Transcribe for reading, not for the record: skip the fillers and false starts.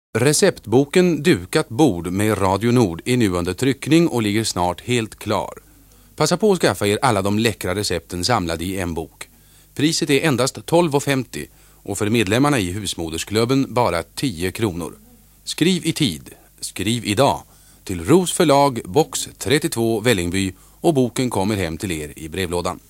Receptboken Dukat bord med Radio Nord är nu under tryckning och ligger snart helt klar. Passa på att skaffa er alla de läckra recepten samlade i en bok. Priset är endast 12,50 och för medlemmarna i Husmodersklubben bara 10 kronor. Skriv i tid, skriv idag till Ros förlag, box 32 Vällingby och boken kommer hem till er i brevlådan.